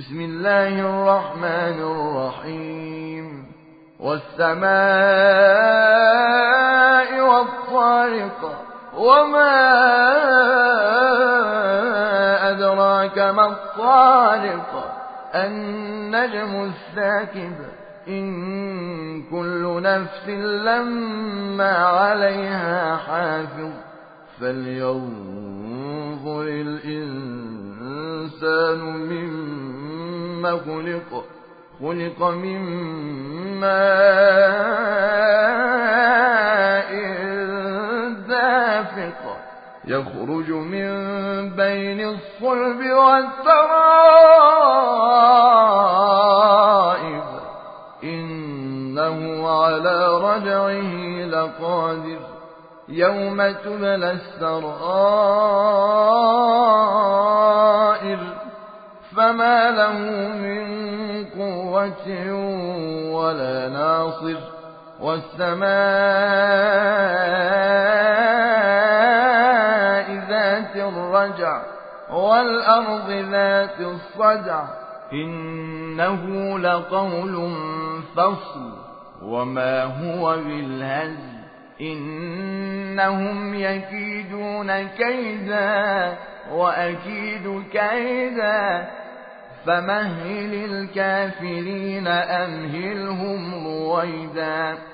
بسم الله الرحمن الرحيم والسماء والطارق وما أدراك ما الطارق النجم الثاقب إن كل نفس لما عليها حافظ فلينظر الإنسان مما خلق من ماء دافق يخرج من بين الصلب والترائب إنه على رجعه لقادر يوم تبلى السرائر فما له من قوة ولا ناصر والسماء ذات الرجع والأرض ذات الصدع إنه لقول فصل وما هو بالهزل إنهم يكيدون كيدا وأكيد كيدا فمهل الكافرين أمهلهم رويدا